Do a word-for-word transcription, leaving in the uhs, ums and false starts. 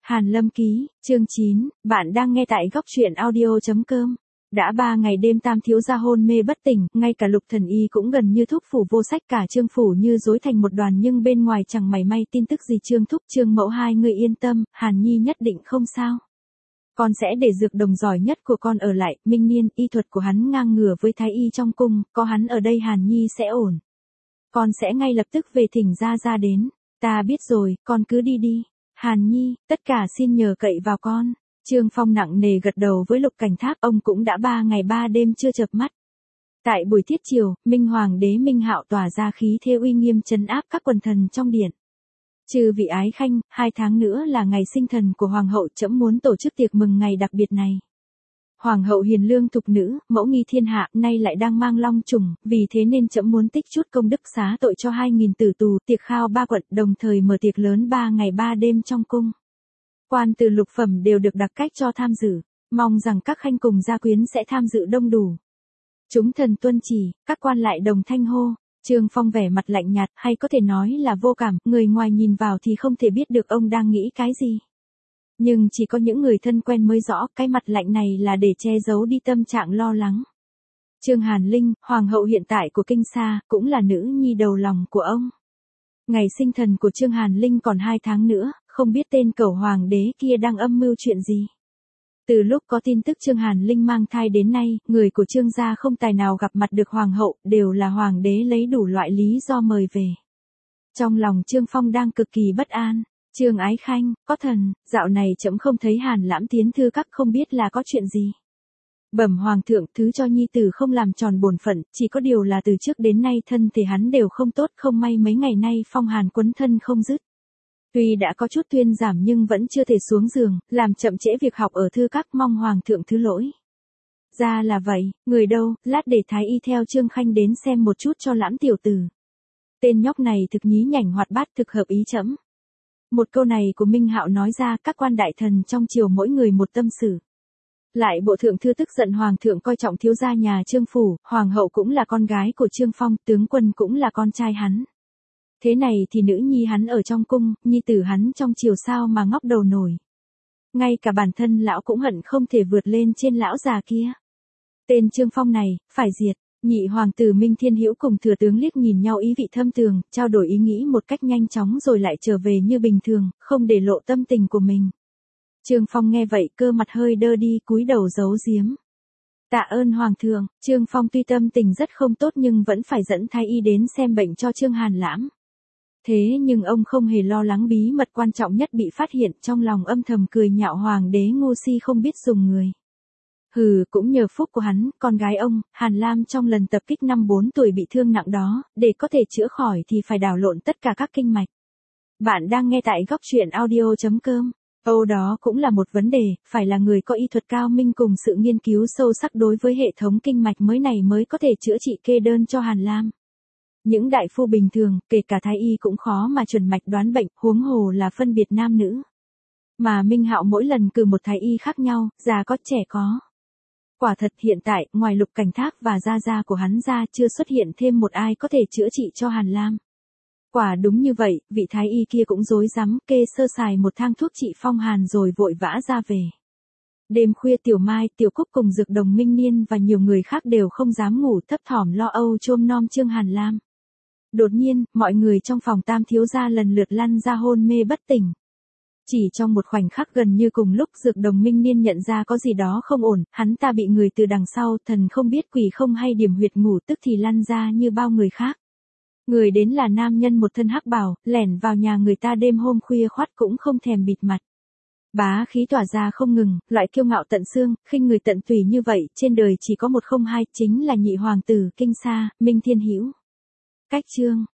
Hàn Lâm ký, chương chín, bạn đang nghe tại góc truyện audio chấm com. Đã ba ngày đêm tam thiếu gia hôn mê bất tỉnh, ngay cả Lục Thần Y cũng gần như thuốc phủ vô sách, cả Trương phủ như rối thành một đoàn, nhưng bên ngoài chẳng mảy may tin tức gì. Trương thúc, Trương mẫu, hai người yên tâm, Hàn Nhi nhất định không sao. Con sẽ để dược đồng giỏi nhất của con ở lại, Minh Niên, y thuật của hắn ngang ngửa với thái y trong cung, có hắn ở đây Hàn Nhi sẽ ổn. Con sẽ ngay lập tức về thỉnh gia gia đến. Ta biết rồi, con cứ đi đi. Hàn Nhi, tất cả xin nhờ cậy vào con. Trương Phong nặng nề gật đầu với Lục Cảnh Thác, ông cũng đã ba ngày ba đêm chưa chợp mắt. Tại buổi tiết chiều, Minh Hoàng đế Minh Hạo tỏa ra khí thế uy nghiêm trấn áp các quần thần trong điện. Chư vị ái khanh, hai tháng nữa là ngày sinh thần của Hoàng hậu, trẫm muốn tổ chức tiệc mừng ngày đặc biệt này. Hoàng hậu hiền lương thục nữ, mẫu nghi thiên hạ, nay lại đang mang long trùng, vì thế nên trẫm muốn tích chút công đức xá tội cho hai nghìn tử tù, tiệc khao ba quận, đồng thời mở tiệc lớn ba ngày ba đêm trong cung. Quan từ lục phẩm đều được đặc cách cho tham dự, mong rằng các khanh cùng gia quyến sẽ tham dự đông đủ. Chúng thần tuân chỉ, các quan lại đồng thanh hô. Trương Phong vẻ mặt lạnh nhạt, hay có thể nói là vô cảm, người ngoài nhìn vào thì không thể biết được ông đang nghĩ cái gì. Nhưng chỉ có những người thân quen mới rõ, cái mặt lạnh này là để che giấu đi tâm trạng lo lắng. Trương Hàn Linh, hoàng hậu hiện tại của Kinh Sa, cũng là nữ nhi đầu lòng của ông. Ngày sinh thần của Trương Hàn Linh còn hai tháng nữa, không biết tên cẩu hoàng đế kia đang âm mưu chuyện gì. Từ lúc có tin tức Trương Hàn Linh mang thai đến nay, người của Trương gia không tài nào gặp mặt được hoàng hậu, đều là hoàng đế lấy đủ loại lý do mời về. Trong lòng Trương Phong đang cực kỳ bất an. Trương ái khanh, có thần, dạo này trẫm không thấy Hàn Lãm tiến thư các, không biết là có chuyện gì. Bẩm hoàng thượng, thứ cho nhi tử không làm tròn bổn phận, chỉ có điều là từ trước đến nay thân thể hắn đều không tốt, không may mấy ngày nay phong hàn quấn thân không dứt. Tuy đã có chút thuyên giảm nhưng vẫn chưa thể xuống giường, làm chậm trễ việc học ở thư các, mong hoàng thượng thứ lỗi. Ra là vậy, người đâu, lát để thái y theo Trương khanh đến xem một chút cho Lãm tiểu tử. Tên nhóc này thực nhí nhảnh hoạt bát, thực hợp ý trẫm. Một câu này của Minh Hạo nói ra, các quan đại thần trong triều mỗi người một tâm sự. Lại bộ thượng thư tức giận hoàng thượng coi trọng thiếu gia nhà Trương phủ, hoàng hậu cũng là con gái của Trương Phong, tướng quân cũng là con trai hắn. Thế này thì nữ nhi hắn ở trong cung, nhi tử hắn trong triều sao mà ngóc đầu nổi. Ngay cả bản thân lão cũng hận không thể vượt lên trên lão già kia. Tên Trương Phong này, phải diệt. Nhị hoàng tử Minh Thiên Hữu cùng thừa tướng liếc nhìn nhau ý vị thâm trường, trao đổi ý nghĩ một cách nhanh chóng rồi lại trở về như bình thường, không để lộ tâm tình của mình. Trương Phong nghe vậy, cơ mặt hơi đơ đi, cúi đầu giấu giếm. Tạ ơn hoàng thượng. Trương Phong tuy tâm tình rất không tốt nhưng vẫn phải dẫn thái y đến xem bệnh cho Trương Hàn Lãm. Thế nhưng ông không hề lo lắng bí mật quan trọng nhất bị phát hiện, trong lòng âm thầm cười nhạo hoàng đế ngu si không biết dùng người. Hừ, cũng nhờ phúc của hắn, con gái ông, Hàn Lam trong lần tập kích năm bốn tuổi bị thương nặng đó, để có thể chữa khỏi thì phải đảo lộn tất cả các kinh mạch. Bạn đang nghe tại góc truyện audio chấm com. Âu đó cũng là một vấn đề, phải là người có y thuật cao minh cùng sự nghiên cứu sâu sắc đối với hệ thống kinh mạch mới này mới có thể chữa trị kê đơn cho Hàn Lam. Những đại phu bình thường, kể cả thái y cũng khó mà chuẩn mạch đoán bệnh, huống hồ là phân biệt nam nữ. Mà Minh Hạo mỗi lần cử một thái y khác nhau, già có trẻ có. Quả thật hiện tại, ngoài Lục Cảnh Thác và gia gia của hắn ra, chưa xuất hiện thêm một ai có thể chữa trị cho Hàn Lam. Quả đúng như vậy, vị thái y kia cũng rối rắm, kê sơ sài một thang thuốc trị phong hàn rồi vội vã ra về. Đêm khuya Tiểu Mai, Tiểu Cúc cùng Dược Đồng, Minh Niên và nhiều người khác đều không dám ngủ, thấp thỏm lo âu chôm nom Trương Hàn Lam. Đột nhiên, mọi người trong phòng tam thiếu gia lần lượt lăn ra hôn mê bất tỉnh. Chỉ trong một khoảnh khắc gần như cùng lúc, Dược Đồng Minh Niên nhận ra có gì đó không ổn, hắn ta bị người từ đằng sau, thần không biết quỷ không hay điểm huyệt ngủ, tức thì lăn ra như bao người khác. Người đến là nam nhân một thân hắc bào, lẻn vào nhà người ta đêm hôm khuya khoắt cũng không thèm bịt mặt. Bá khí tỏa ra không ngừng, loại kiêu ngạo tận xương, khinh người tận tùy như vậy, trên đời chỉ có một không hai, chính là nhị hoàng tử Kinh Sa, Minh Thiên Hữu. Cách chương